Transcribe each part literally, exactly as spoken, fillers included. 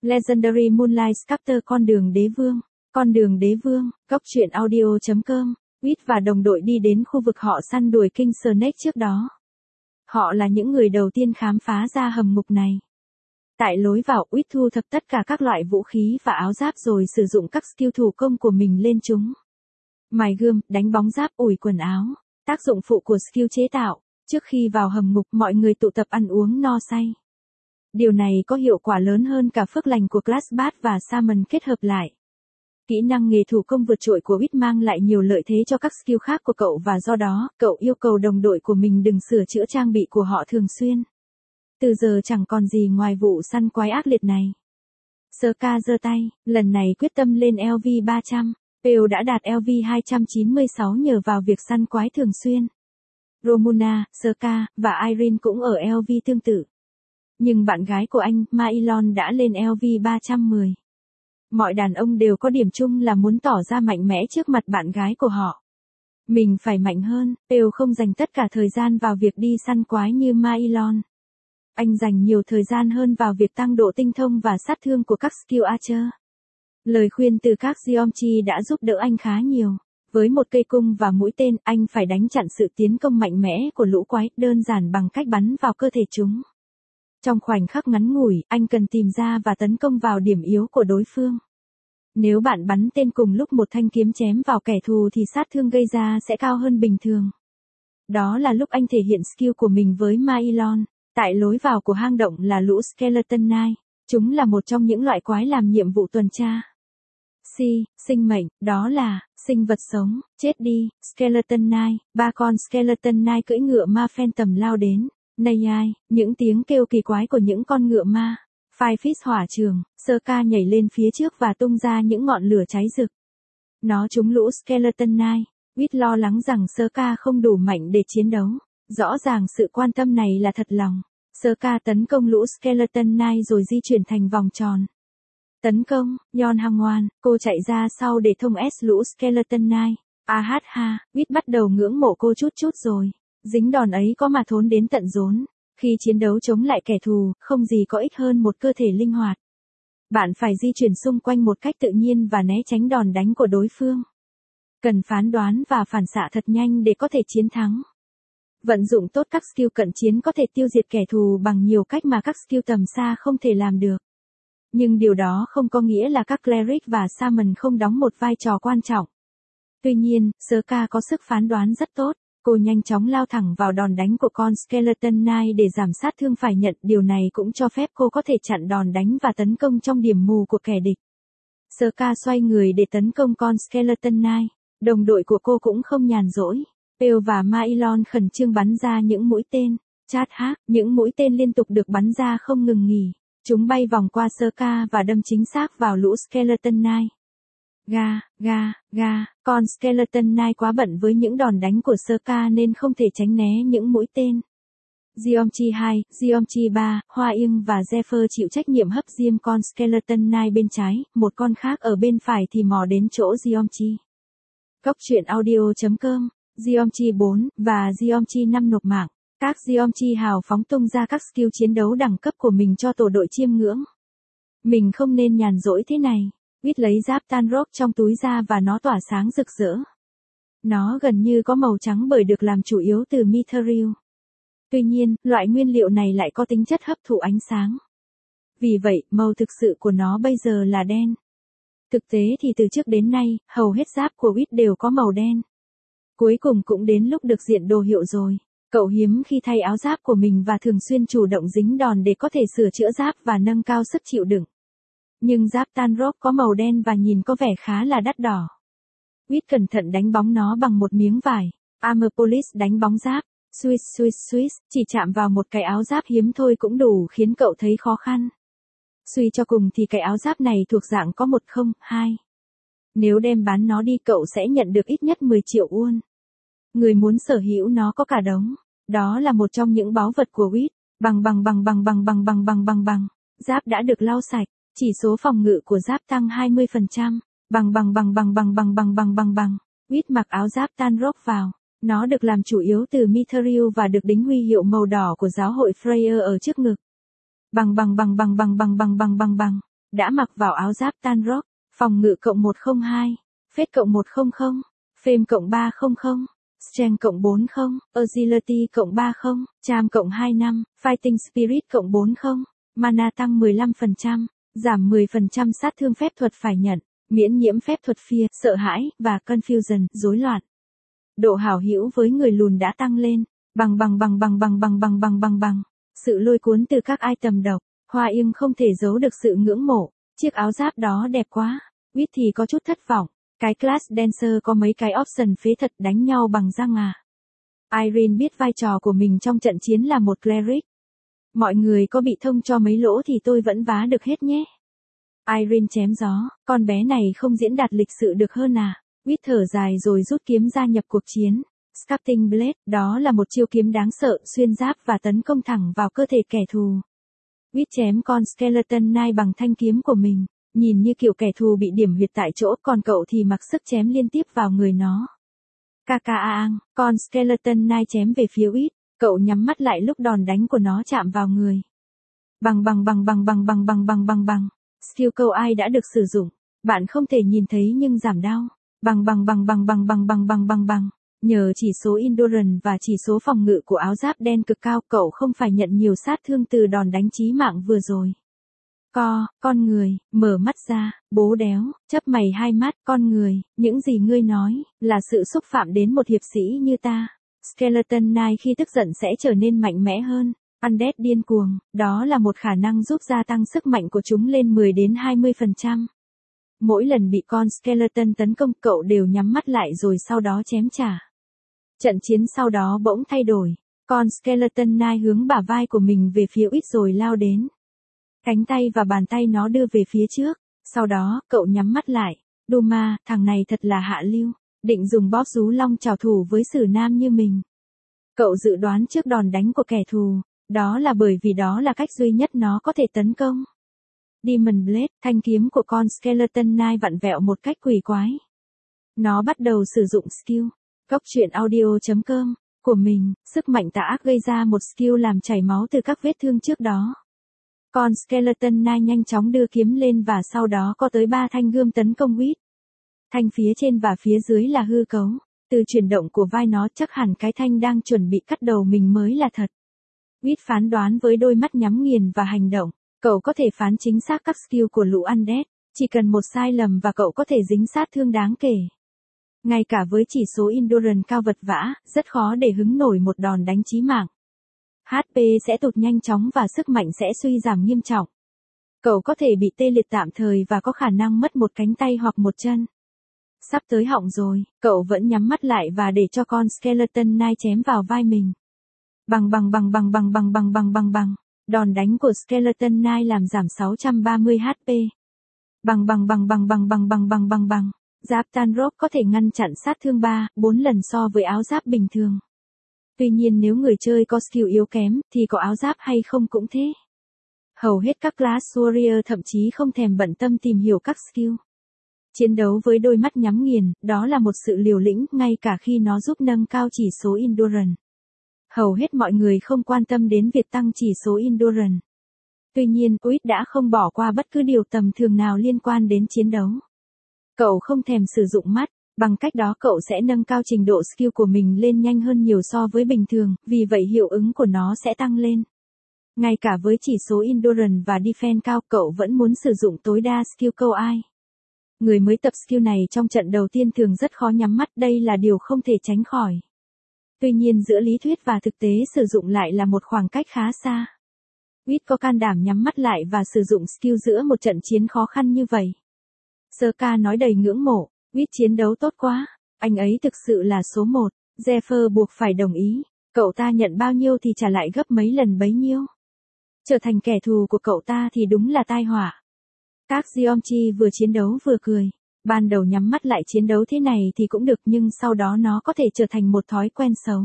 Legendary Moonlight Sculptor con đường đế vương. Con đường đế vương, góc truyện audio.com. Wit và đồng đội đi đến khu vực họ săn đuổi King Snake trước đó. Họ là những người đầu tiên khám phá ra hầm ngục này. Tại lối vào, Wit thu thập tất cả các loại vũ khí và áo giáp rồi sử dụng các skill thủ công của mình lên chúng. Mài gươm, đánh bóng giáp, ủi quần áo. Tác dụng phụ của skill chế tạo. Trước khi vào hầm ngục, mọi người tụ tập ăn uống no say. Điều này có hiệu quả lớn hơn cả phước lành của Glassbat và Salmon kết hợp lại. Kỹ năng nghề thủ công vượt trội của Wit mang lại nhiều lợi thế cho các skill khác của cậu và do đó, cậu yêu cầu đồng đội của mình đừng sửa chữa trang bị của họ thường xuyên. Từ giờ chẳng còn gì ngoài vụ săn quái ác liệt này. Scar giơ tay, lần này quyết tâm lên L V ba trăm. Pale đã đạt L V hai trăm chín mươi sáu nhờ vào việc săn quái thường xuyên. Romuna, Scar và Irene cũng ở L V tương tự. Nhưng bạn gái của anh, Mailon đã lên L V ba trăm mười. Mọi đàn ông đều có điểm chung là muốn tỏ ra mạnh mẽ trước mặt bạn gái của họ. Mình phải mạnh hơn, Pale không dành tất cả thời gian vào việc đi săn quái như Mailon. Anh dành nhiều thời gian hơn vào việc tăng độ tinh thông và sát thương của các skill archer. Lời khuyên từ các Geometry đã giúp đỡ anh khá nhiều. Với một cây cung và mũi tên, anh phải đánh chặn sự tiến công mạnh mẽ của lũ quái, đơn giản bằng cách bắn vào cơ thể chúng. Trong khoảnh khắc ngắn ngủi, anh cần tìm ra và tấn công vào điểm yếu của đối phương. Nếu bạn bắn tên cùng lúc một thanh kiếm chém vào kẻ thù thì sát thương gây ra sẽ cao hơn bình thường. Đó là lúc anh thể hiện skill của mình với Mailon. Tại lối vào của hang động là lũ Skeleton Knight. Chúng là một trong những loại quái làm nhiệm vụ tuần tra. C. Sinh mệnh, đó là, sinh vật sống, chết đi, Skeleton Knight. Ba con Skeleton Knight cưỡi ngựa ma Phantom lao đến. Này ai, những tiếng kêu kỳ quái của những con ngựa ma. Five Fish hỏa trường, Scar nhảy lên phía trước và tung ra những ngọn lửa cháy rực. Nó trúng lũ Skeleton Knight. Wit lo lắng rằng Scar không đủ mạnh để chiến đấu. Rõ ràng sự quan tâm này là thật lòng. Scar tấn công lũ Skeleton Knight rồi di chuyển thành vòng tròn. Tấn công, Yon Hang ngoan, cô chạy ra sau để thông S lũ Skeleton Knight. A hát ha, Wit bắt đầu ngưỡng mộ cô chút chút rồi. Dính đòn ấy có mà thốn đến tận rốn. Khi chiến đấu chống lại kẻ thù, không gì có ích hơn một cơ thể linh hoạt. Bạn phải di chuyển xung quanh một cách tự nhiên và né tránh đòn đánh của đối phương. Cần phán đoán và phản xạ thật nhanh để có thể chiến thắng. Vận dụng tốt các skill cận chiến có thể tiêu diệt kẻ thù bằng nhiều cách mà các skill tầm xa không thể làm được. Nhưng điều đó không có nghĩa là các Cleric và Shaman không đóng một vai trò quan trọng. Tuy nhiên, Scar có sức phán đoán rất tốt. Cô nhanh chóng lao thẳng vào đòn đánh của con Skeleton Knight để giảm sát thương phải nhận. Điều này cũng cho phép cô có thể chặn đòn đánh và tấn công trong điểm mù của kẻ địch. Scar xoay người để tấn công con Skeleton Knight. Đồng đội của cô cũng không nhàn rỗi. Pale và Mailon khẩn trương bắn ra những mũi tên. Chát hát, những mũi tên liên tục được bắn ra không ngừng nghỉ. Chúng bay vòng qua Scar và đâm chính xác vào lũ Skeleton Knight. Ga, ga, ga, con Skeleton Knight quá bận với những đòn đánh của Scar nên không thể tránh né những mũi tên. Geometry hai, Geometry ba, Hoa Yên và Zephyr chịu trách nhiệm hấp diêm con Skeleton Knight bên trái, một con khác ở bên phải thì mò đến chỗ Geometry. Góc truyện audio.com, Geometry bốn và Geometry năm nộp mạng. Các Geometry hào phóng tung ra các skill chiến đấu đẳng cấp của mình cho tổ đội chiêm ngưỡng. Mình không nên nhàn rỗi thế này. Wit lấy giáp Tanrock trong túi ra và nó tỏa sáng rực rỡ. Nó gần như có màu trắng bởi được làm chủ yếu từ Mithril. Tuy nhiên, loại nguyên liệu này lại có tính chất hấp thụ ánh sáng. Vì vậy, màu thực sự của nó bây giờ là đen. Thực tế thì từ trước đến nay, hầu hết giáp của Wit đều có màu đen. Cuối cùng cũng đến lúc được diện đồ hiệu rồi. Cậu hiếm khi thay áo giáp của mình và thường xuyên chủ động dính đòn để có thể sửa chữa giáp và nâng cao sức chịu đựng. Nhưng giáp Tanrock có màu đen và nhìn có vẻ khá là đắt đỏ. Wit cẩn thận đánh bóng nó bằng một miếng vải. Armor Polish đánh bóng giáp. Swiss Swiss Swiss, chỉ chạm vào một cái áo giáp hiếm thôi cũng đủ khiến cậu thấy khó khăn. Suy cho cùng thì cái áo giáp này thuộc dạng có một không hai. Nếu đem bán nó đi cậu sẽ nhận được ít nhất mười triệu won. Người muốn sở hữu nó có cả đống. Đó là một trong những báu vật của Wit. Bằng bằng bằng bằng bằng bằng bằng bằng bằng bằng. Giáp đã được lau sạch. Chỉ số phòng ngự của giáp tăng hai mươi phần trăm. Bằng bằng bằng bằng bằng bằng bằng bằng bằng bằng. Wit mặc áo giáp Tanrock vào. Nó được làm chủ yếu từ Mithril và được đính huy hiệu màu đỏ của giáo hội Freya ở trước ngực. Bằng bằng bằng bằng bằng bằng bằng bằng bằng bằng. đã mặc vào áo giáp Tan Rock, phòng ngự cộng một không hai, Phết cộng một không không, Fame cộng ba không không, Strength cộng bốn không, Agility cộng ba không, Charm cộng hai năm, Fighting Spirit cộng bốn không, Mana tăng mười lăm phần trăm, giảm mười phần trăm sát thương phép thuật phải nhận, miễn nhiễm phép thuật Fear, sợ hãi, và Confusion, rối loạn. Độ hảo hữu với người lùn đã tăng lên, bằng bằng bằng bằng bằng bằng bằng bằng bằng bằng. Sự lôi cuốn từ các item độc, Hoa Yên không thể giấu được sự ngưỡng mộ, chiếc áo giáp đó đẹp quá. Whit thì có chút thất vọng, cái class dancer có mấy cái option phế thật đánh nhau bằng răng à. Irene biết vai trò của mình trong trận chiến là một cleric. Mọi người có bị thông cho mấy lỗ thì tôi vẫn vá được hết nhé. Irene chém gió, con bé này không diễn đạt lịch sự được hơn à. Whit thở dài rồi rút kiếm gia nhập cuộc chiến. Sculpting Blade, đó là một chiêu kiếm đáng sợ, xuyên giáp và tấn công thẳng vào cơ thể kẻ thù. Whit chém con Skeleton Knight bằng thanh kiếm của mình, nhìn như kiểu kẻ thù bị điểm huyệt tại chỗ, còn cậu thì mặc sức chém liên tiếp vào người nó. Kakaang, con Skeleton Knight chém về phía Whit, cậu nhắm mắt lại lúc đòn đánh của nó chạm vào người. Bằng bằng bằng bằng bằng bằng bằng bằng bằng bằng. Skill câu ai đã được sử dụng, bạn không thể nhìn thấy nhưng giảm đau. Bằng bằng bằng bằng bằng bằng bằng bằng bằng bằng. Nhờ chỉ số endurance và chỉ số phòng ngự của áo giáp đen cực cao, cậu không phải nhận nhiều sát thương từ đòn đánh chí mạng vừa rồi. Co, con người, mở mắt ra, bố đéo, chớp mày hai mắt, con người, những gì ngươi nói, là sự xúc phạm đến một hiệp sĩ như ta. Skeleton Knight khi tức giận sẽ trở nên mạnh mẽ hơn. Undead điên cuồng, đó là một khả năng giúp gia tăng sức mạnh của chúng lên mười đến hai mươi phần trăm. Mỗi lần bị con Skeleton tấn công, cậu đều nhắm mắt lại rồi sau đó chém trả. Trận chiến sau đó bỗng thay đổi, con Skeleton Knight hướng bả vai của mình về phía Whit rồi lao đến. Cánh tay và bàn tay nó đưa về phía trước, sau đó, cậu nhắm mắt lại. Duma, thằng này thật là hạ lưu, định dùng bóp rú long trảo thủ với sử nam như mình. Cậu dự đoán trước đòn đánh của kẻ thù, đó là bởi vì đó là cách duy nhất nó có thể tấn công. Demon Blade, thanh kiếm của con Skeleton Knight vặn vẹo một cách quỷ quái. Nó bắt đầu sử dụng skill, góc truyện audio chấm com, của mình, sức mạnh tà ác gây ra một skill làm chảy máu từ các vết thương trước đó. Con Skeleton Knight nhanh chóng đưa kiếm lên và sau đó có tới ba thanh gươm tấn công Whit. Thanh phía trên và phía dưới là hư cấu, từ chuyển động của vai nó chắc hẳn cái thanh đang chuẩn bị cắt đầu mình mới là thật. Whit phán đoán với đôi mắt nhắm nghiền và hành động. Cậu có thể phán chính xác các skill của lũ Undead, chỉ cần một sai lầm và cậu có thể dính sát thương đáng kể. Ngay cả với chỉ số endurance cao vật vã, rất khó để hứng nổi một đòn đánh chí mạng. hát pê sẽ tụt nhanh chóng và sức mạnh sẽ suy giảm nghiêm trọng. Cậu có thể bị tê liệt tạm thời và có khả năng mất một cánh tay hoặc một chân. Sắp tới họng rồi, cậu vẫn nhắm mắt lại và để cho con Skeleton Knight chém vào vai mình. Bằng bằng bằng bằng bằng bằng bằng bằng bằng bằng. Đòn đánh của Skeleton Knight làm giảm sáu trăm ba mươi hát pê. Bằng bằng bằng bằng bằng bằng bằng bằng bằng bằng. Giáp Tan Rock có thể ngăn chặn sát thương ba, bốn lần so với áo giáp bình thường. Tuy nhiên nếu người chơi có skill yếu kém, thì có áo giáp hay không cũng thế. Hầu hết các class warrior thậm chí không thèm bận tâm tìm hiểu các skill. Chiến đấu với đôi mắt nhắm nghiền, đó là một sự liều lĩnh, ngay cả khi nó giúp nâng cao chỉ số endurance. Hầu hết mọi người không quan tâm đến việc tăng chỉ số endurance. Tuy nhiên, Whit đã không bỏ qua bất cứ điều tầm thường nào liên quan đến chiến đấu. Cậu không thèm sử dụng mắt, bằng cách đó cậu sẽ nâng cao trình độ skill của mình lên nhanh hơn nhiều so với bình thường, vì vậy hiệu ứng của nó sẽ tăng lên. Ngay cả với chỉ số endurance và defense cao, cậu vẫn muốn sử dụng tối đa skill câu ai. Người mới tập skill này trong trận đầu tiên thường rất khó nhắm mắt, đây là điều không thể tránh khỏi. Tuy nhiên giữa lý thuyết và thực tế sử dụng lại là một khoảng cách khá xa. Whit có can đảm nhắm mắt lại và sử dụng skill giữa một trận chiến khó khăn như vậy. Sơ ca nói đầy ngưỡng mộ, Whit chiến đấu tốt quá, anh ấy thực sự là số một, Zephyr buộc phải đồng ý, cậu ta nhận bao nhiêu thì trả lại gấp mấy lần bấy nhiêu. Trở thành kẻ thù của cậu ta thì đúng là tai họa. Các Geomchi vừa chiến đấu vừa cười. Ban đầu nhắm mắt lại chiến đấu thế này thì cũng được nhưng sau đó nó có thể trở thành một thói quen xấu.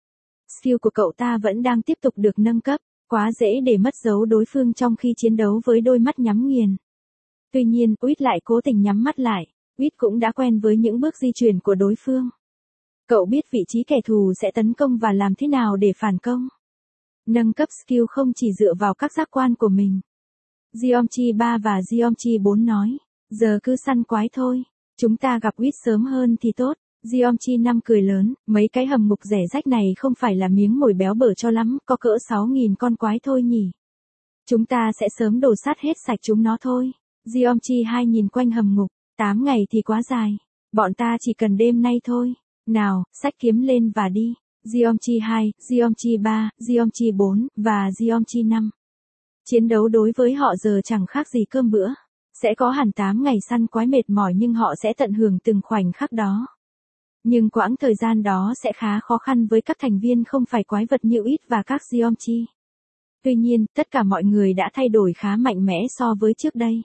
Skill của cậu ta vẫn đang tiếp tục được nâng cấp, quá dễ để mất dấu đối phương trong khi chiến đấu với đôi mắt nhắm nghiền. Tuy nhiên, Whit lại cố tình nhắm mắt lại, Whit cũng đã quen với những bước di chuyển của đối phương. Cậu biết vị trí kẻ thù sẽ tấn công và làm thế nào để phản công. Nâng cấp skill không chỉ dựa vào các giác quan của mình. Geomchi ba và Geomchi bốn nói. Giờ cứ săn quái thôi. Chúng ta gặp Wit sớm hơn thì tốt. Geomchi năm cười lớn, mấy cái hầm ngục rẻ rách này không phải là miếng mồi béo bở cho lắm, có cỡ sáu nghìn con quái thôi nhỉ. Chúng ta sẽ sớm đổ sát hết sạch chúng nó thôi. Geomchi hai nhìn quanh hầm ngục, tám ngày thì quá dài. Bọn ta chỉ cần đêm nay thôi. Nào, xách kiếm lên và đi. Geomchi hai, Geomchi ba, Geomchi bốn, và Geomchi năm. Chiến đấu đối với họ giờ chẳng khác gì cơm bữa. Sẽ có hẳn tám ngày săn quái mệt mỏi nhưng họ sẽ tận hưởng từng khoảnh khắc đó. Nhưng quãng thời gian đó sẽ khá khó khăn với các thành viên không phải quái vật như Wit và các Geomchi. Tuy nhiên, tất cả mọi người đã thay đổi khá mạnh mẽ so với trước đây.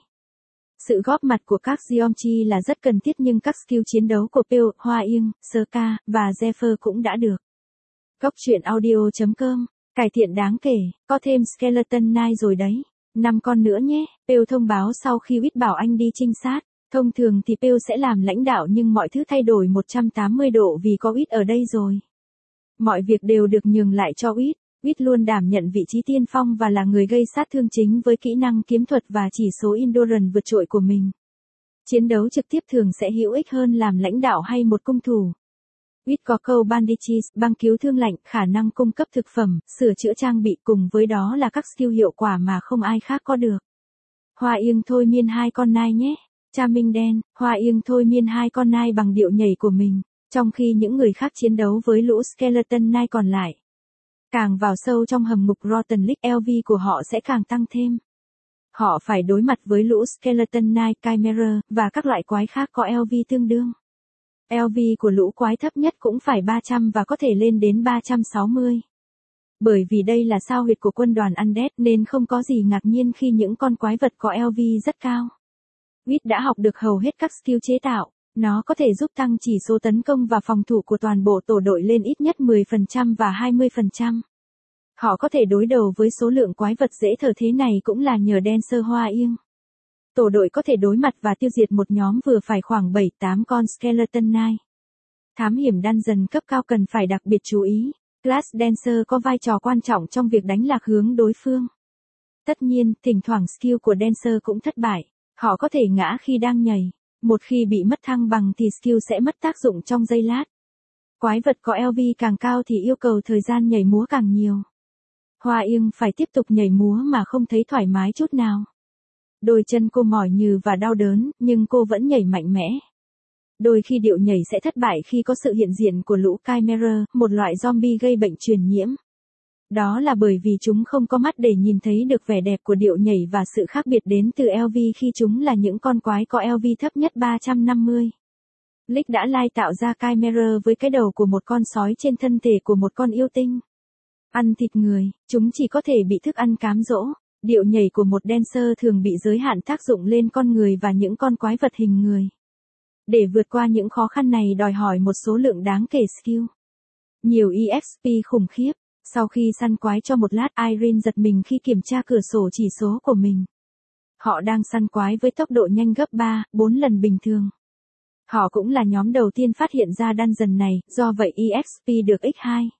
Sự góp mặt của các Geomchi là rất cần thiết nhưng các skill chiến đấu của Pale, Hoa Yên, Sơ-ca, và Zephyr cũng đã được. Góc truyện audio chấm com, cải thiện đáng kể, có thêm Skeleton Knight rồi đấy. Năm con nữa nhé, Pale thông báo sau khi Wit bảo anh đi trinh sát. Thông thường thì Pale sẽ làm lãnh đạo nhưng mọi thứ thay đổi một trăm tám mươi độ vì có Wit ở đây rồi. Mọi việc đều được nhường lại cho Wit. Wit luôn đảm nhận vị trí tiên phong và là người gây sát thương chính với kỹ năng kiếm thuật và chỉ số endurance vượt trội của mình. Chiến đấu trực tiếp thường sẽ hữu ích hơn làm lãnh đạo hay một cung thủ. Wit có câu bandages, băng cứu thương lạnh, khả năng cung cấp thực phẩm, sửa chữa trang bị cùng với đó là các skill hiệu quả mà không ai khác có được. Hoa Yên thôi miên hai con nai nhé. Cha Minh đen, Hoa Yên thôi miên hai con nai bằng điệu nhảy của mình, trong khi những người khác chiến đấu với lũ Skeleton Knight còn lại. Càng vào sâu trong hầm ngục Rotten Lake, L V của họ sẽ càng tăng thêm. Họ phải đối mặt với lũ Skeleton Knight, Chimera, và các loại quái khác có L V tương đương. L V của lũ quái thấp nhất cũng phải ba trăm và có thể lên đến ba trăm sáu mươi. Bởi vì đây là sao huyệt của quân đoàn Undead nên không có gì ngạc nhiên khi những con quái vật có L V rất cao. Wit đã học được hầu hết các skill chế tạo, nó có thể giúp tăng chỉ số tấn công và phòng thủ của toàn bộ tổ đội lên ít nhất mười phần trăm và hai mươi phần trăm. Họ có thể đối đầu với số lượng quái vật dễ thở thế này cũng là nhờ Dancer Hoa Yên. Tổ đội có thể đối mặt và tiêu diệt một nhóm vừa phải khoảng bảy tám con Skeleton Knight. Thám hiểm dungeon cấp cao cần phải đặc biệt chú ý. Class Dancer có vai trò quan trọng trong việc đánh lạc hướng đối phương. Tất nhiên, thỉnh thoảng skill của Dancer cũng thất bại. Họ có thể ngã khi đang nhảy. Một khi bị mất thăng bằng thì skill sẽ mất tác dụng trong giây lát. Quái vật có L V càng cao thì yêu cầu thời gian nhảy múa càng nhiều. Hoa Yên phải tiếp tục nhảy múa mà không thấy thoải mái chút nào. Đôi chân cô mỏi nhừ và đau đớn, nhưng cô vẫn nhảy mạnh mẽ. Đôi khi điệu nhảy sẽ thất bại khi có sự hiện diện của lũ Chimera, một loại zombie gây bệnh truyền nhiễm. Đó là bởi vì chúng không có mắt để nhìn thấy được vẻ đẹp của điệu nhảy và sự khác biệt đến từ L V khi chúng là những con quái có L V thấp nhất ba trăm năm mươi. Lick đã lai tạo ra Chimera với cái đầu của một con sói trên thân thể của một con yêu tinh. Ăn thịt người, chúng chỉ có thể bị thức ăn cám dỗ. Điệu nhảy của một Dancer thường bị giới hạn tác dụng lên con người và những con quái vật hình người. Để vượt qua những khó khăn này đòi hỏi một số lượng đáng kể skill. Nhiều E X P khủng khiếp. Sau khi săn quái cho một lát, Irene giật mình khi kiểm tra cửa sổ chỉ số của mình. Họ đang săn quái với tốc độ nhanh gấp ba, bốn lần bình thường. Họ cũng là nhóm đầu tiên phát hiện ra dungeon này, do vậy E X P được nhân hai.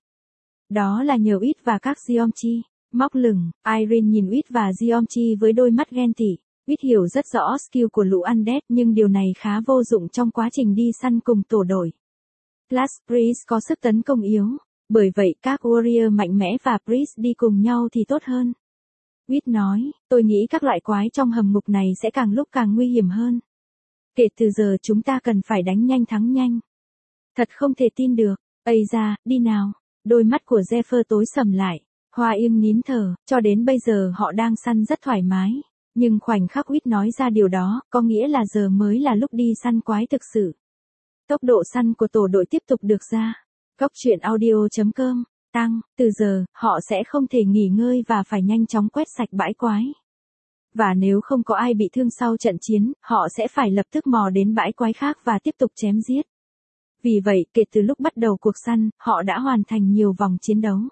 Đó là nhờ Wit và các Geomchi. Móc lửng, Irene nhìn Wit và Geomchi với đôi mắt ghen tị. Wit hiểu rất rõ skill của lũ Undead nhưng điều này khá vô dụng trong quá trình đi săn cùng tổ đội. Class Priest có sức tấn công yếu. Bởi vậy các warrior mạnh mẽ và priest đi cùng nhau thì tốt hơn. Wit nói, tôi nghĩ các loại quái trong hầm ngục này sẽ càng lúc càng nguy hiểm hơn. Kể từ giờ chúng ta cần phải đánh nhanh thắng nhanh. Thật không thể tin được. Ây da, đi nào. Đôi mắt của Zephyr tối sầm lại. Hoa Yên nín thở, cho đến bây giờ họ đang săn rất thoải mái. Nhưng khoảnh khắc Wit nói ra điều đó, có nghĩa là giờ mới là lúc đi săn quái thực sự. Tốc độ săn của tổ đội tiếp tục được ra. Góc truyện audio chấm com, tăng, từ giờ, họ sẽ không thể nghỉ ngơi và phải nhanh chóng quét sạch bãi quái. Và nếu không có ai bị thương sau trận chiến, họ sẽ phải lập tức mò đến bãi quái khác và tiếp tục chém giết. Vì vậy, kể từ lúc bắt đầu cuộc săn, họ đã hoàn thành nhiều vòng chiến đấu.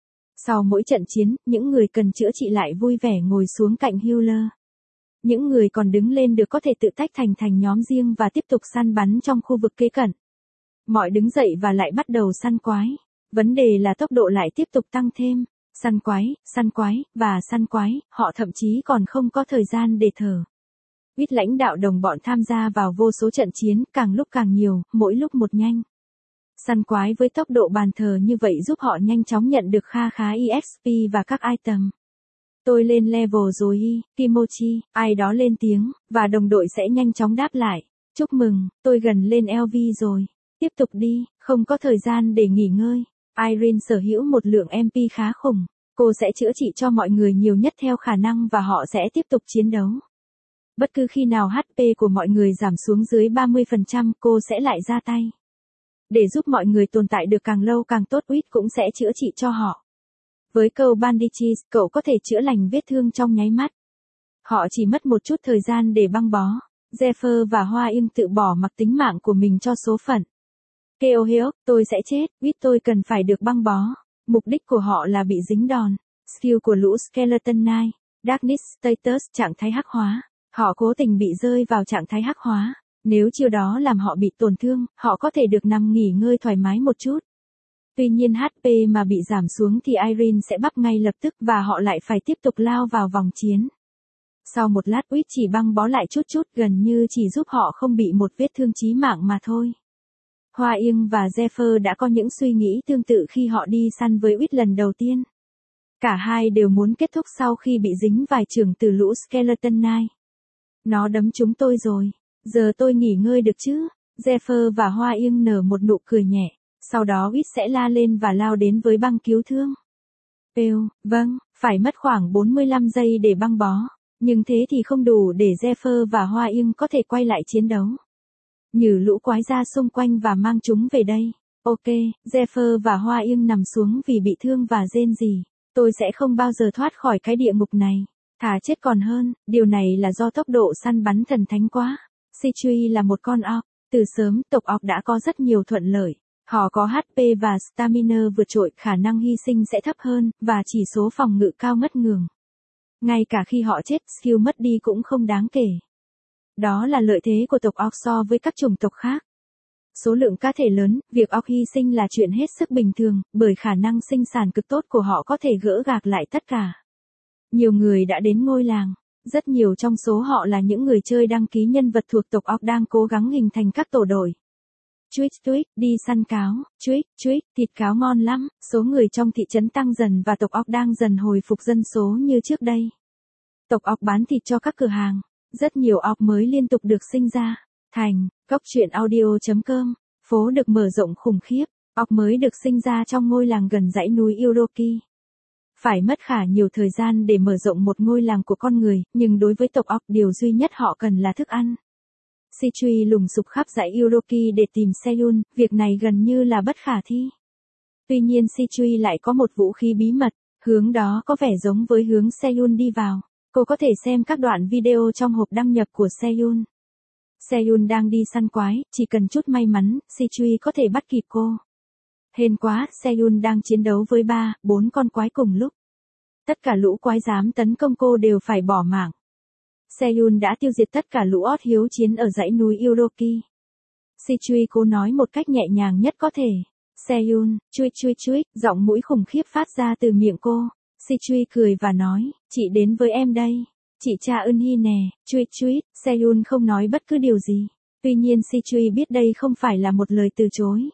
Sau mỗi trận chiến, những người cần chữa trị lại vui vẻ ngồi xuống cạnh healer. Những người còn đứng lên được có thể tự tách thành thành nhóm riêng và tiếp tục săn bắn trong khu vực kế cận. Mọi đứng dậy và lại bắt đầu săn quái. Vấn đề là tốc độ lại tiếp tục tăng thêm. Săn quái, săn quái, và săn quái, họ thậm chí còn không có thời gian để thở. Quýt lãnh đạo đồng bọn tham gia vào vô số trận chiến, càng lúc càng nhiều, mỗi lúc một nhanh. Săn quái với tốc độ bàn thờ như vậy giúp họ nhanh chóng nhận được kha khá e ích pê và các item. Tôi lên level rồi y, Kimochi, ai đó lên tiếng, và đồng đội sẽ nhanh chóng đáp lại. Chúc mừng, tôi gần lên lv rồi. Tiếp tục đi, không có thời gian để nghỉ ngơi. Irene sở hữu một lượng em pê khá khủng. Cô sẽ chữa trị cho mọi người nhiều nhất theo khả năng và họ sẽ tiếp tục chiến đấu. Bất cứ khi nào hát pê của mọi người giảm xuống dưới ba mươi phần trăm, cô sẽ lại ra tay. Để giúp mọi người tồn tại được càng lâu càng tốt, Quýt cũng sẽ chữa trị cho họ. Với câu Bandages, cậu có thể chữa lành vết thương trong nháy mắt. Họ chỉ mất một chút thời gian để băng bó. Zephyr và Hoa Ưng tự bỏ mặc tính mạng của mình cho số phận. Keoheo, tôi sẽ chết, Quýt tôi cần phải được băng bó. Mục đích của họ là bị dính đòn. Skill của lũ Skeleton Knight, Darkness Status trạng thái hắc hóa. Họ cố tình bị rơi vào trạng thái hắc hóa. Nếu chiêu đó làm họ bị tổn thương, họ có thể được nằm nghỉ ngơi thoải mái một chút. Tuy nhiên hát pê mà bị giảm xuống thì Irene sẽ bắp ngay lập tức và họ lại phải tiếp tục lao vào vòng chiến. Sau một lát, Quýt chỉ băng bó lại chút chút, gần như chỉ giúp họ không bị một vết thương chí mạng mà thôi. Hoa Ưng và Zephyr đã có những suy nghĩ tương tự khi họ đi săn với Quýt lần đầu tiên. Cả hai đều muốn kết thúc sau khi bị dính vài chưởng từ lũ Skeleton Knight. Nó đấm chúng tôi rồi. Giờ tôi nghỉ ngơi được chứ? Zephyr và Hoa Ưng nở một nụ cười nhẹ. Sau đó Quýt sẽ la lên và lao đến với băng cứu thương. Pêu, vâng, phải mất khoảng bốn mươi lăm giây để băng bó. Nhưng thế thì không đủ để Zephyr và Hoa Ưng có thể quay lại chiến đấu. Nhử lũ quái ra xung quanh và mang chúng về đây. Ok, Zephyr và Hoa Ưng nằm xuống vì bị thương và rên rỉ. Tôi sẽ không bao giờ thoát khỏi cái địa ngục này. Thà chết còn hơn, điều này là do tốc độ săn bắn thần thánh quá. Sichui là một con orc. Từ sớm, tộc orc đã có rất nhiều thuận lợi. Họ có hát pê và stamina vượt trội, khả năng hy sinh sẽ thấp hơn, và chỉ số phòng ngự cao ngất ngường. Ngay cả khi họ chết, skill mất đi cũng không đáng kể. Đó là lợi thế của tộc orc so với các chủng tộc khác. Số lượng cá thể lớn, việc orc hy sinh là chuyện hết sức bình thường, bởi khả năng sinh sản cực tốt của họ có thể gỡ gạc lại tất cả. Nhiều người đã đến ngôi làng. Rất nhiều trong số họ là những người chơi đăng ký nhân vật thuộc tộc orc đang cố gắng hình thành các tổ đội. Chuích chuích, đi săn cáo, chuích chuích, thịt cáo ngon lắm, số người trong thị trấn tăng dần và tộc orc đang dần hồi phục dân số như trước đây. Tộc orc bán thịt cho các cửa hàng, rất nhiều orc mới liên tục được sinh ra. Thành, Cốc truyện audio chấm com, phố được mở rộng khủng khiếp, orc mới được sinh ra trong ngôi làng gần dãy núi Uroki. Phải mất khá nhiều thời gian để mở rộng một ngôi làng của con người, nhưng đối với tộc orc điều duy nhất họ cần là thức ăn. Sichui lùng sục khắp dãy Uroki để tìm Seyun, việc này gần như là bất khả thi. Tuy nhiên Sichui lại có một vũ khí bí mật, hướng đó có vẻ giống với hướng Seyun đi vào. Cô có thể xem các đoạn video trong hộp đăng nhập của Seyun. Seyun đang đi săn quái, chỉ cần chút may mắn, Sichui có thể bắt kịp cô. Hên quá, Seyun đang chiến đấu với ba, bốn con quái cùng lúc. Tất cả lũ quái dám tấn công cô đều phải bỏ mạng. Seyun đã tiêu diệt tất cả lũ orc hiếu chiến ở dãy núi Uroki. Sichui cố nói một cách nhẹ nhàng nhất có thể. Seyun, chui chui chui, giọng mũi khủng khiếp phát ra từ miệng cô. Sichui cười và nói, chị đến với em đây. Chị Cha Eun Hee nè, chui chui, Seyun không nói bất cứ điều gì. Tuy nhiên Sichui biết đây không phải là một lời từ chối.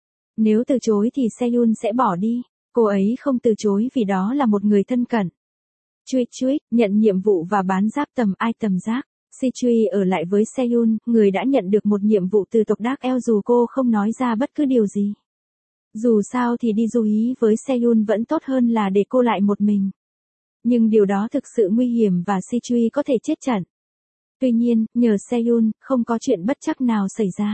Nếu từ chối thì Seyun sẽ bỏ đi. Cô ấy không từ chối vì đó là một người thân cận. Chui chui, nhận nhiệm vụ và bán giáp tầm ai tầm giác. Sichui ở lại với Seyun, người đã nhận được một nhiệm vụ từ tộc Dark Elf dù cô không nói ra bất cứ điều gì. Dù sao thì đi du hí với Seyun vẫn tốt hơn là để cô lại một mình. Nhưng điều đó thực sự nguy hiểm và Sichui có thể chết trận. Tuy nhiên, nhờ Seyun, không có chuyện bất trắc nào xảy ra.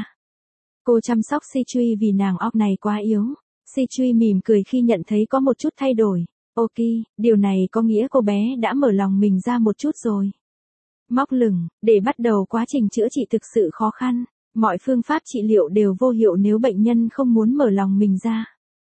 Cô chăm sóc Sichui vì nàng orc này quá yếu. Sichui mỉm cười khi nhận thấy có một chút thay đổi. Ok, điều này có nghĩa cô bé đã mở lòng mình ra một chút rồi. Móc lửng, để bắt đầu quá trình chữa trị thực sự khó khăn. Mọi phương pháp trị liệu đều vô hiệu nếu bệnh nhân không muốn mở lòng mình ra.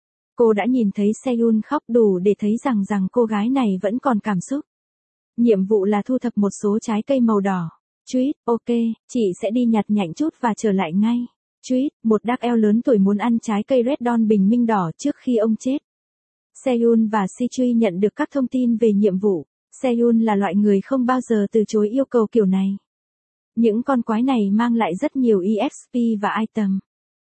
Cô đã nhìn thấy Seyun khóc đủ để thấy rằng rằng cô gái này vẫn còn cảm xúc. Nhiệm vụ là thu thập một số trái cây màu đỏ. Tweet, ok, chị sẽ đi nhặt nhạnh chút và trở lại ngay. Tweet, một Dark Elf lớn tuổi muốn ăn trái cây Red Dawn bình minh đỏ trước khi ông chết. Seyun và Sichui nhận được các thông tin về nhiệm vụ. Seyun là loại người không bao giờ từ chối yêu cầu kiểu này. Những con quái này mang lại rất nhiều e ích pê và item.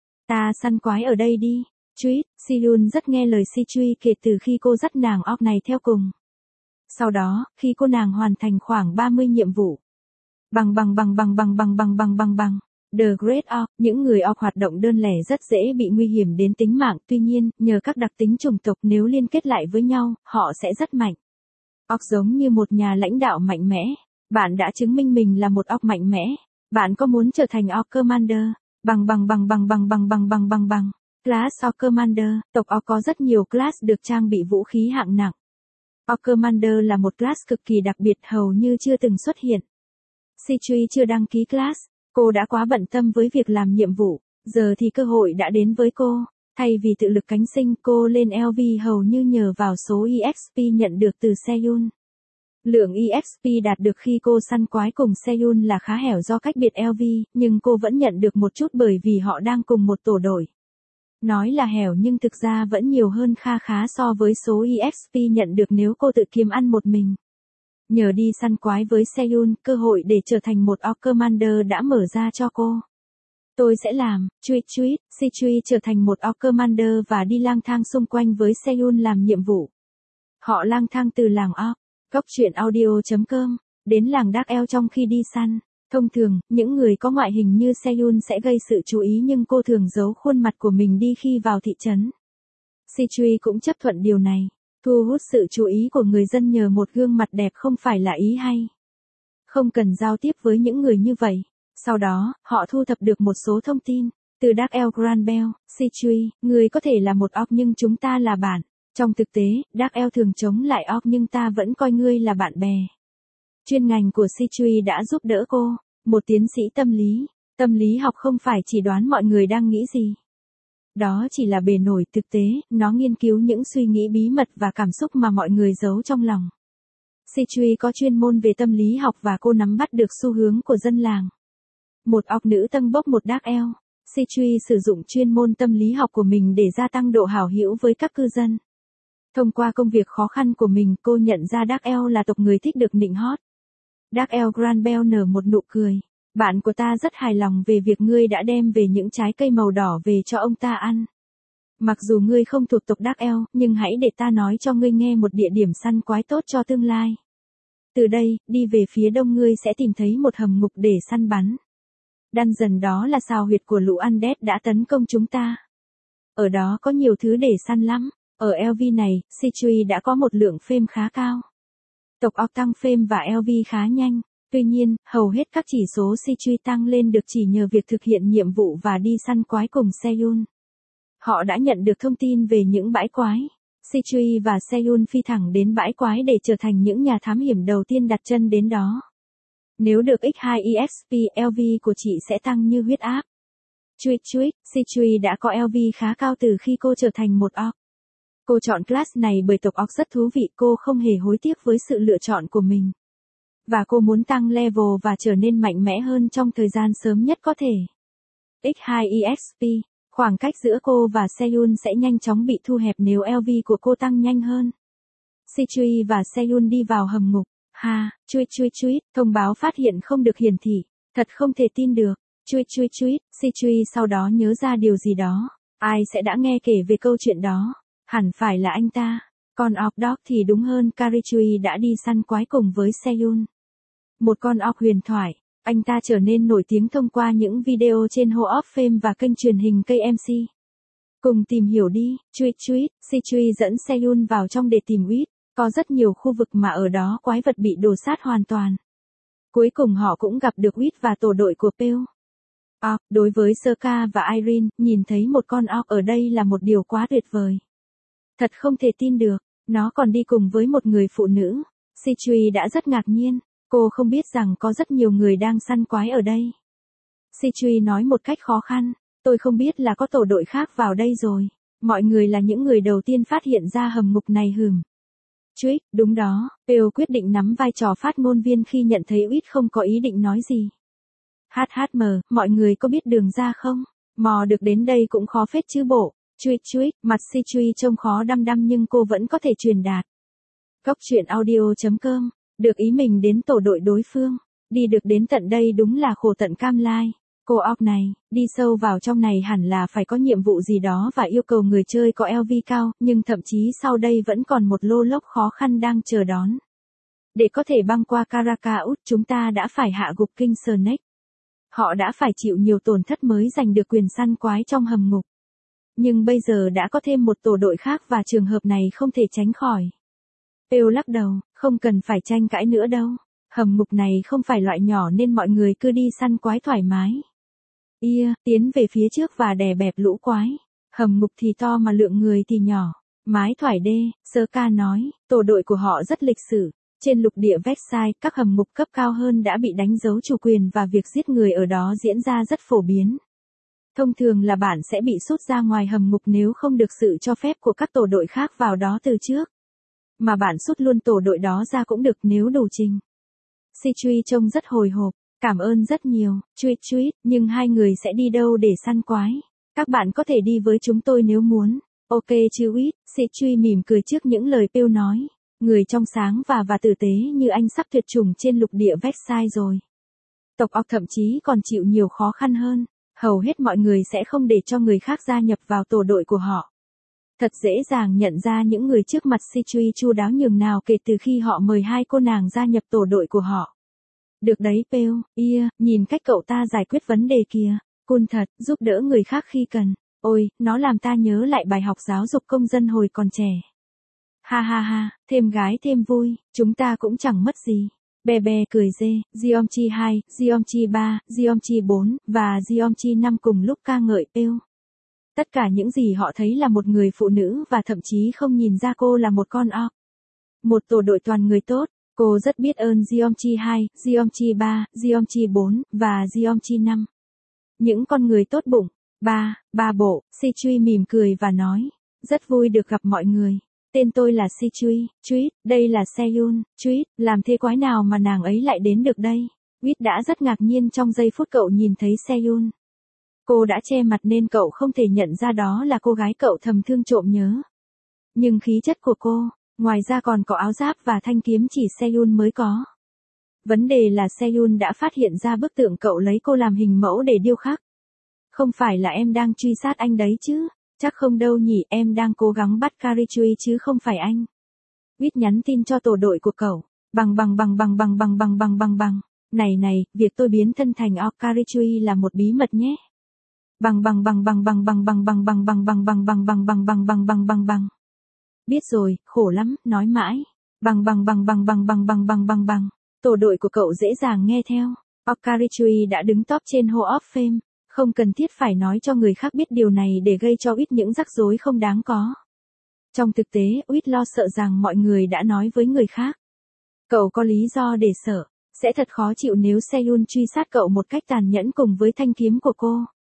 Ta săn quái ở đây đi. Tweet, Seyun rất nghe lời Sichui kể từ khi cô dắt nàng orc này theo cùng. Sau đó, khi cô nàng hoàn thành khoảng ba mươi nhiệm vụ. Bằng bằng bằng bằng bằng bằng bằng bằng bằng bằng. The Great Orc, những người orc hoạt động đơn lẻ rất dễ bị nguy hiểm đến tính mạng, tuy nhiên, nhờ các đặc tính chủng tộc nếu liên kết lại với nhau, họ sẽ rất mạnh. Orc giống như một nhà lãnh đạo mạnh mẽ. Bạn đã chứng minh mình là một orc mạnh mẽ. Bạn có muốn trở thành Orc Commander? Bằng bằng bằng bằng bằng bằng bằng bằng bằng bằng. Class Orc Commander, tộc Orc có rất nhiều class được trang bị vũ khí hạng nặng. Orc Commander là một class cực kỳ đặc biệt hầu như chưa từng xuất hiện. Sichui chưa đăng ký class, cô đã quá bận tâm với việc làm nhiệm vụ, giờ thì cơ hội đã đến với cô. Thay vì tự lực cánh sinh, cô lên lờ vê hầu như nhờ vào số e ích pê nhận được từ Seyun. Lượng e ích pê đạt được khi cô săn quái cùng Seyun là khá hẻo do cách biệt lờ vê, nhưng cô vẫn nhận được một chút bởi vì họ đang cùng một tổ đội. Nói là hẻo nhưng thực ra vẫn nhiều hơn kha khá so với số e ích pê nhận được nếu cô tự kiếm ăn một mình. Nhờ đi săn quái với Seyun, cơ hội để trở thành một Orc Commander đã mở ra cho cô. Tôi sẽ làm, tweet tweet, Sichui trở thành một Orc Commander và đi lang thang xung quanh với Seyun làm nhiệm vụ. Họ lang thang từ làng Orc, góc truyện audio chấm com, đến làng Dark Elf trong khi đi săn. Thông thường, những người có ngoại hình như Seyun sẽ gây sự chú ý nhưng cô thường giấu khuôn mặt của mình đi khi vào thị trấn. Sichui cũng chấp thuận điều này. Thu hút sự chú ý của người dân nhờ một gương mặt đẹp không phải là ý hay. Không cần giao tiếp với những người như vậy. Sau đó, họ thu thập được một số thông tin. Từ Dark Elf Granbell, Sichui, người có thể là một orc nhưng chúng ta là bạn. Trong thực tế, Dark Elf thường chống lại orc nhưng ta vẫn coi ngươi là bạn bè. Chuyên ngành của Sichui đã giúp đỡ cô. Một tiến sĩ tâm lý. Tâm lý học không phải chỉ đoán mọi người đang nghĩ gì. Đó chỉ là bề nổi thực tế, nó nghiên cứu những suy nghĩ bí mật và cảm xúc mà mọi người giấu trong lòng. Sichui có chuyên môn về tâm lý học và cô nắm bắt được xu hướng của dân làng. Một orc nữ tâng bốc một Dark Elf. Sichui sử dụng chuyên môn tâm lý học của mình để gia tăng độ hảo hữu với các cư dân. Thông qua công việc khó khăn của mình, cô nhận ra Dark Elf là tộc người thích được nịnh hót. Dark Elf Granbell nở một nụ cười. Bạn của ta rất hài lòng về việc ngươi đã đem về những trái cây màu đỏ về cho ông ta ăn. Mặc dù ngươi không thuộc tộc Dark Elf, nhưng hãy để ta nói cho ngươi nghe một địa điểm săn quái tốt cho tương lai. Từ đây, đi về phía đông ngươi sẽ tìm thấy một hầm ngục để săn bắn. Dungeon đó là xào huyệt của lũ undead đã tấn công chúng ta. Ở đó có nhiều thứ để săn lắm. Ở lờ vê này, Sichui đã có một lượng fame khá cao. Tộc Orc tăng fame và lờ vê khá nhanh. Tuy nhiên, hầu hết các chỉ số Sichui tăng lên được chỉ nhờ việc thực hiện nhiệm vụ và đi săn quái cùng Seyun. Họ đã nhận được thông tin về những bãi quái. Sichui và Seyun phi thẳng đến bãi quái để trở thành những nhà thám hiểm đầu tiên đặt chân đến đó. Nếu được nhân hai e ích pê, lờ vê của chị sẽ tăng như huyết áp. Tweet tweet, Sichui đã có lờ vê khá cao từ khi cô trở thành một orc. Cô chọn class này bởi tộc orc rất thú vị, cô không hề hối tiếc với sự lựa chọn của mình. Và cô muốn tăng level và trở nên mạnh mẽ hơn trong thời gian sớm nhất có thể. nhân hai e ích pê, khoảng cách giữa cô và Seyun sẽ nhanh chóng bị thu hẹp nếu lờ vê của cô tăng nhanh hơn. Sichui và Seyun đi vào hầm ngục. Ha, chui chui chui, thông báo phát hiện không được hiển thị. Thật không thể tin được. Chui chui chui, Sichui sau đó nhớ ra điều gì đó. Ai sẽ đã nghe kể về câu chuyện đó? Hẳn phải là anh ta. Còn Orc Dog thì đúng hơn, Karichui đã đi săn quái cùng với Seyun. Một con orc huyền thoại, anh ta trở nên nổi tiếng thông qua những video trên Hall of Fame và kênh truyền hình ca em xê. Cùng tìm hiểu đi, tweet tweet, Sichui dẫn Seyun vào trong để tìm Wit, có rất nhiều khu vực mà ở đó quái vật bị đổ sát hoàn toàn. Cuối cùng họ cũng gặp được Wit và tổ đội của Pale. Orc, đối với Serka và Irene, nhìn thấy một con orc ở đây là một điều quá tuyệt vời. Thật không thể tin được, nó còn đi cùng với một người phụ nữ. Sichui đã rất ngạc nhiên. Cô không biết rằng có rất nhiều người đang săn quái ở đây. Sichui nói một cách khó khăn, tôi không biết là có tổ đội khác vào đây rồi. Mọi người là những người đầu tiên phát hiện ra hầm ngục này hừm. Tweet, đúng đó, Pale quyết định nắm vai trò phát ngôn viên khi nhận thấy Wit không có ý định nói gì. hát hát em, mọi người có biết đường ra không? Mò được đến đây cũng khó phết chứ bộ. Truy truy, mặt si truy trông khó đăm đăm nhưng cô vẫn có thể truyền đạt. Góc truyện audio.com, được ý mình đến tổ đội đối phương. Đi được đến tận đây đúng là khổ tận cam lai. Cô óc này, đi sâu vào trong này hẳn là phải có nhiệm vụ gì đó và yêu cầu người chơi có lờ vê cao, nhưng thậm chí sau đây vẫn còn một lô lốc khó khăn đang chờ đón. Để có thể băng qua Caracaut, chúng ta đã phải hạ gục King Snake. Họ đã phải chịu nhiều tổn thất mới giành được quyền săn quái trong hầm ngục. Nhưng bây giờ đã có thêm một tổ đội khác và trường hợp này không thể tránh khỏi. Pêu lắc đầu, không cần phải tranh cãi nữa đâu. Hầm ngục này không phải loại nhỏ nên mọi người cứ đi săn quái thoải mái. Ia, tiến về phía trước và đè bẹp lũ quái. Hầm ngục thì to mà lượng người thì nhỏ. Mái thoải đê, Sơ Ca nói, tổ đội của họ rất lịch sử. Trên lục địa Versailles, các hầm ngục cấp cao hơn đã bị đánh dấu chủ quyền và việc giết người ở đó diễn ra rất phổ biến. Thông thường là bạn sẽ bị sút ra ngoài hầm ngục nếu không được sự cho phép của các tổ đội khác vào đó từ trước. Mà bạn sút luôn tổ đội đó ra cũng được nếu đủ trình. Si Truy trông rất hồi hộp, cảm ơn rất nhiều, Truy Truy, nhưng hai người sẽ đi đâu để săn quái? Các bạn có thể đi với chúng tôi nếu muốn. Ok chứ ít, Si Truy mỉm cười trước những lời Pêu nói. Người trong sáng và và tử tế như anh sắp tuyệt chủng trên lục địa Versailles rồi. Tộc ọc thậm chí còn chịu nhiều khó khăn hơn. Hầu hết mọi người sẽ không để cho người khác gia nhập vào tổ đội của họ. Thật dễ dàng nhận ra những người trước mặt Si Truy chu đáo nhường nào kể từ khi họ mời hai cô nàng gia nhập tổ đội của họ. Được đấy Pêu, ia, nhìn cách cậu ta giải quyết vấn đề kìa. Cool thật, giúp đỡ người khác khi cần. Ôi, nó làm ta nhớ lại bài học giáo dục công dân hồi còn trẻ. Ha ha ha, thêm gái thêm vui, chúng ta cũng chẳng mất gì. Bè bè cười dê, Geometry hai, Geometry ba, Geometry bốn, và Geometry năm cùng lúc ca ngợi Pêu. Tất cả những gì họ thấy là một người phụ nữ và thậm chí không nhìn ra cô là một con orc. Một tổ đội toàn người tốt, cô rất biết ơn Geometry hai, Geometry ba, Geometry bốn, và Geometry năm. Những con người tốt bụng, ba, ba bộ, Si Truy mỉm cười và nói, rất vui được gặp mọi người. Tên tôi là Si Truy, Truy, đây là Seyun, Truy, làm thế quái nào mà nàng ấy lại đến được đây? Wit đã rất ngạc nhiên trong giây phút cậu nhìn thấy Seyun. Cô đã che mặt nên cậu không thể nhận ra đó là cô gái cậu thầm thương trộm nhớ. Nhưng khí chất của cô, ngoài ra còn có áo giáp và thanh kiếm chỉ Seyun mới có. Vấn đề là Seyun đã phát hiện ra bức tượng cậu lấy cô làm hình mẫu để điêu khắc. Không phải là em đang truy sát anh đấy chứ? Chắc không đâu nhỉ, em đang cố gắng bắt Carrie chứ không phải anh. Wit nhắn tin cho tổ đội của cậu. Bằng bằng bằng bằng bằng bằng bằng bằng bằng bằng. Này này, việc tôi biến thân thành orc Carrie là một bí mật nhé. Bằng bằng bằng bằng bằng bằng bằng bằng bằng bằng bằng bằng bằng bằng bằng bằng bằng bằng bằng bằng. Biết rồi, khổ lắm, nói mãi. Bằng bằng bằng bằng bằng bằng bằng bằng bằng bằng. Tổ đội của cậu dễ dàng nghe theo. Orc Carrie đã đứng top trên Hall of Fame. Không cần thiết phải nói cho người khác biết điều này để gây cho Wit những rắc rối không đáng có. Trong thực tế, Wit lo sợ rằng mọi người đã nói với người khác. Cậu có lý do để sợ. Sẽ thật khó chịu nếu Seyun truy sát cậu một cách tàn nhẫn cùng với thanh kiếm của cô.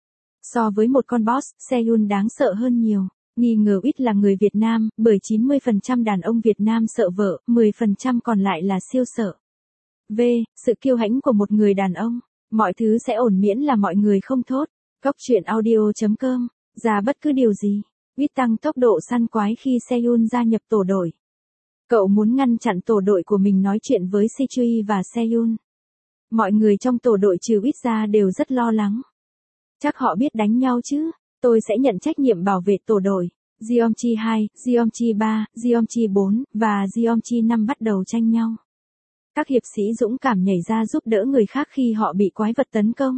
So với một con boss, Seyun đáng sợ hơn nhiều. Nghi ngờ Wit là người Việt Nam, bởi chín mươi phần trăm đàn ông Việt Nam sợ vợ, mười phần trăm còn lại là siêu sợ. V. Sự kiêu hãnh của một người đàn ông. Mọi thứ sẽ ổn miễn là mọi người không thốt. Góc truyện audio.com, ra bất cứ điều gì. Wit tăng tốc độ săn quái khi Seyun gia nhập tổ đội. Cậu muốn ngăn chặn tổ đội của mình nói chuyện với Si Truy và Seyun. Mọi người trong tổ đội trừ Wit ra đều rất lo lắng. Chắc họ biết đánh nhau chứ. Tôi sẽ nhận trách nhiệm bảo vệ tổ đội. Geometry hai, Geometry ba, Geometry bốn, và Geometry năm bắt đầu tranh nhau. Các hiệp sĩ dũng cảm nhảy ra giúp đỡ người khác khi họ bị quái vật tấn công.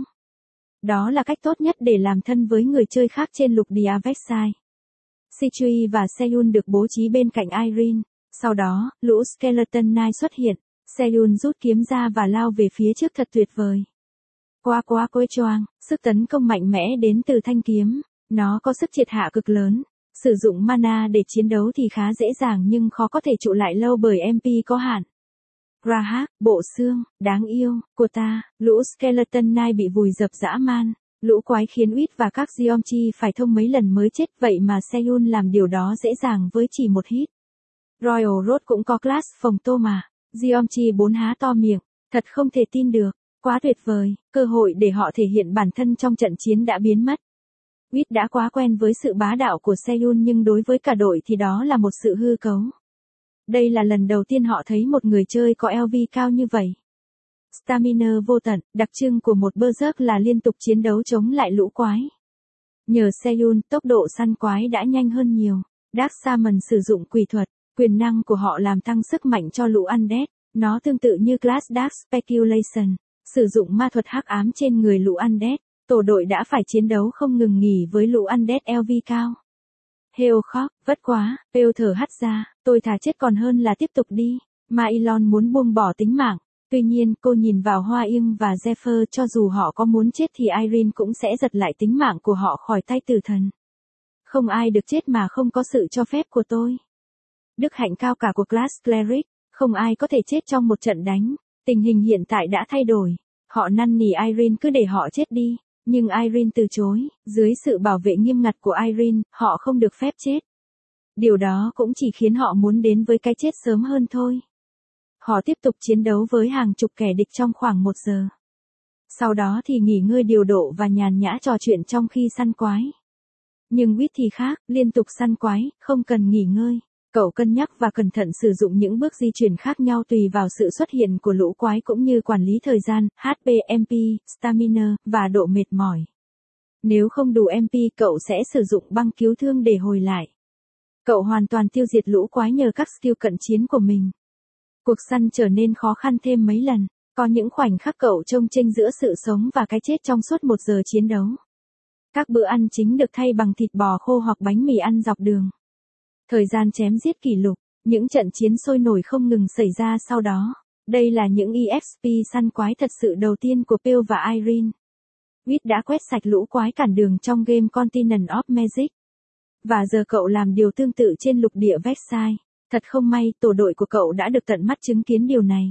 Đó là cách tốt nhất để làm thân với người chơi khác trên lục địa Versailles. Si Truy và Seyun được bố trí bên cạnh Irene. Sau đó, lũ Skeleton Knight xuất hiện. Seyun rút kiếm ra và lao về phía trước thật tuyệt vời. Qua qua quê choang, sức tấn công mạnh mẽ đến từ thanh kiếm. Nó có sức triệt hạ cực lớn. Sử dụng mana để chiến đấu thì khá dễ dàng nhưng khó có thể trụ lại lâu bởi em pê có hạn. Rahak, bộ xương, đáng yêu, của ta, lũ Skeleton Knight bị vùi dập dã man. Lũ quái khiến Wit và các Geometry phải thông mấy lần mới chết vậy mà Seyun làm điều đó dễ dàng với chỉ một hit. Royal Road cũng có class phòng tô mà. Geometry bốn há to miệng, thật không thể tin được, quá tuyệt vời, cơ hội để họ thể hiện bản thân trong trận chiến đã biến mất. Quýt đã quá quen với sự bá đạo của Seyun nhưng đối với cả đội thì đó là một sự hư cấu. Đây là lần đầu tiên họ thấy một người chơi có lờ vê cao như vậy. Stamina vô tận, đặc trưng của một berserk là liên tục chiến đấu chống lại lũ quái. Nhờ Seyun, tốc độ săn quái đã nhanh hơn nhiều. Dark Shaman sử dụng quỷ thuật, quyền năng của họ làm tăng sức mạnh cho lũ undead. Nó tương tự như Class Dark Speculation, sử dụng ma thuật hắc ám trên người lũ undead. Tổ đội đã phải chiến đấu không ngừng nghỉ với lũ undead lờ vê cao. Heo khóc, vất quá, Pale thở hắt ra, tôi thà chết còn hơn là tiếp tục đi. Maelon muốn buông bỏ tính mạng. Tuy nhiên, cô nhìn vào Hoa Yên và Zephyr, cho dù họ có muốn chết thì Irene cũng sẽ giật lại tính mạng của họ khỏi tay tử thần. Không ai được chết mà không có sự cho phép của tôi. Đức hạnh cao cả của Class Cleric, không ai có thể chết trong một trận đánh. Tình hình hiện tại đã thay đổi. Họ năn nỉ Irene cứ để họ chết đi. Nhưng Irene từ chối, dưới sự bảo vệ nghiêm ngặt của Irene, họ không được phép chết. Điều đó cũng chỉ khiến họ muốn đến với cái chết sớm hơn thôi. Họ tiếp tục chiến đấu với hàng chục kẻ địch trong khoảng một giờ. Sau đó thì nghỉ ngơi điều độ và nhàn nhã trò chuyện trong khi săn quái. Nhưng Quýt thì khác, liên tục săn quái, không cần nghỉ ngơi. Cậu cân nhắc và cẩn thận sử dụng những bước di chuyển khác nhau tùy vào sự xuất hiện của lũ quái cũng như quản lý thời gian, hát pê, em pê, stamina, và độ mệt mỏi. Nếu không đủ em pê, cậu sẽ sử dụng băng cứu thương để hồi lại. Cậu hoàn toàn tiêu diệt lũ quái nhờ các skill cận chiến của mình. Cuộc săn trở nên khó khăn thêm mấy lần. Có những khoảnh khắc cậu trông chênh giữa sự sống và cái chết trong suốt một giờ chiến đấu. Các bữa ăn chính được thay bằng thịt bò khô hoặc bánh mì ăn dọc đường. Thời gian chém giết kỷ lục, những trận chiến sôi nổi không ngừng xảy ra sau đó. Đây là những e ép pê săn quái thật sự đầu tiên của Pale và Irene. Quýt đã quét sạch lũ quái cản đường trong game Continent of Magic. Và giờ cậu làm điều tương tự trên lục địa Vexai. Thật không may, tổ đội của cậu đã được tận mắt chứng kiến điều này.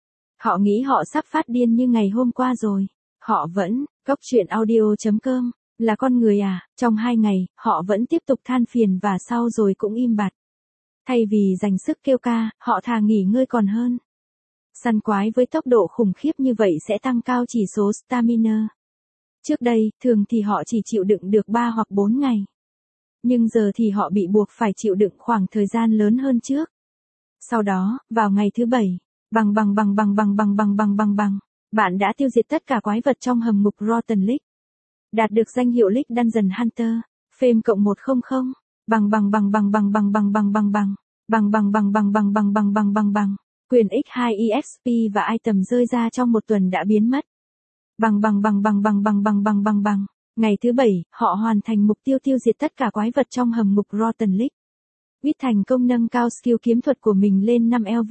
Họ nghĩ họ sắp phát điên như ngày hôm qua rồi. Họ vẫn, góc truyện audio chấm com, là con người à, trong hai ngày, họ vẫn tiếp tục than phiền và sau rồi cũng im bặt. Thay vì dành sức kêu ca, họ thà nghỉ ngơi còn hơn. Săn quái với tốc độ khủng khiếp như vậy sẽ tăng cao chỉ số stamina. Trước đây, thường thì họ chỉ chịu đựng được ba hoặc bốn ngày. Nhưng giờ thì họ bị buộc phải chịu đựng khoảng thời gian lớn hơn trước. Sau đó, vào ngày thứ bảy, bằng bằng bằng bằng bằng bằng bằng bằng bằng bằng, bạn đã tiêu diệt tất cả quái vật trong hầm ngục Rotten Lake. Đạt được danh hiệu Lake Dungeon Hunter, Fame cộng một trăm, bằng bằng bằng bằng bằng bằng bằng bằng bằng bằng, bằng bằng bằng bằng bằng bằng bằng bằng bằng bằng, quyền nhân hai e ích pê và item rơi ra trong một tuần đã biến mất. Bằng bằng bằng bằng bằng bằng bằng bằng bằng bằng. Ngày thứ bảy, họ hoàn thành mục tiêu tiêu diệt tất cả quái vật trong hầm ngục Rotten Lake. Quýt thành công nâng cao skill kiếm thuật của mình lên năm lv.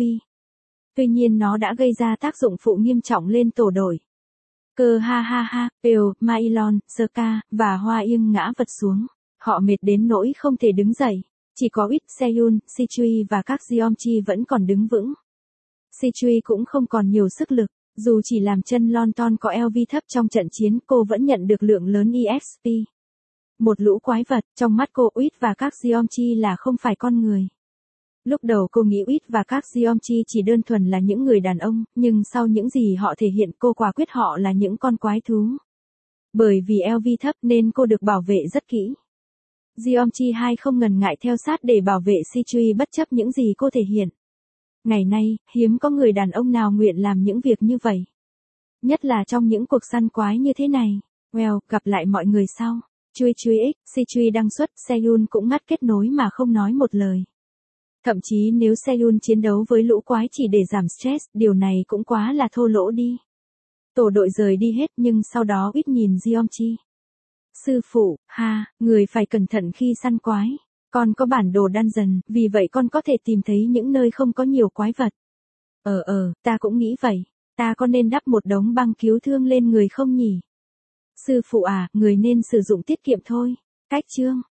Tuy nhiên nó đã gây ra tác dụng phụ nghiêm trọng lên tổ đội. Cơ ha ha ha, Pale, Maelon, Saka, và Hoa Yên ngã vật xuống. Họ mệt đến nỗi không thể đứng dậy. Chỉ có Quýt, Seyun, Sichui và các Geomchi vẫn còn đứng vững. Sichui cũng không còn nhiều sức lực. Dù chỉ làm chân lon ton có lv thấp trong trận chiến, cô vẫn nhận được lượng lớn e ích pê. Một lũ quái vật, trong mắt cô Quýt và các Geomchi là không phải con người. Lúc đầu cô nghĩ Quýt và các Geomchi chỉ đơn thuần là những người đàn ông, nhưng sau những gì họ thể hiện cô quả quyết họ là những con quái thú. Bởi vì lv thấp nên cô được bảo vệ rất kỹ. Geomchi hai không ngần ngại theo sát để bảo vệ Sichui bất chấp những gì cô thể hiện. Ngày nay, hiếm có người đàn ông nào nguyện làm những việc như vậy. Nhất là trong những cuộc săn quái như thế này. Well, gặp lại mọi người sau. Chui chui x, Sichui đăng xuất, Seyun cũng ngắt kết nối mà không nói một lời. Thậm chí nếu Seyun chiến đấu với lũ quái chỉ để giảm stress, điều này cũng quá là thô lỗ đi. Tổ đội rời đi hết nhưng sau đó Quýt nhìn Geomchi. Sư phụ, ha, người phải cẩn thận khi săn quái. Con có bản đồ dungeon, vì vậy con có thể tìm thấy những nơi không có nhiều quái vật. Ờ ờ, ta cũng nghĩ vậy. Ta có nên đắp một đống băng cứu thương lên người không nhỉ? Sư phụ à, người nên sử dụng tiết kiệm thôi. Cách chương.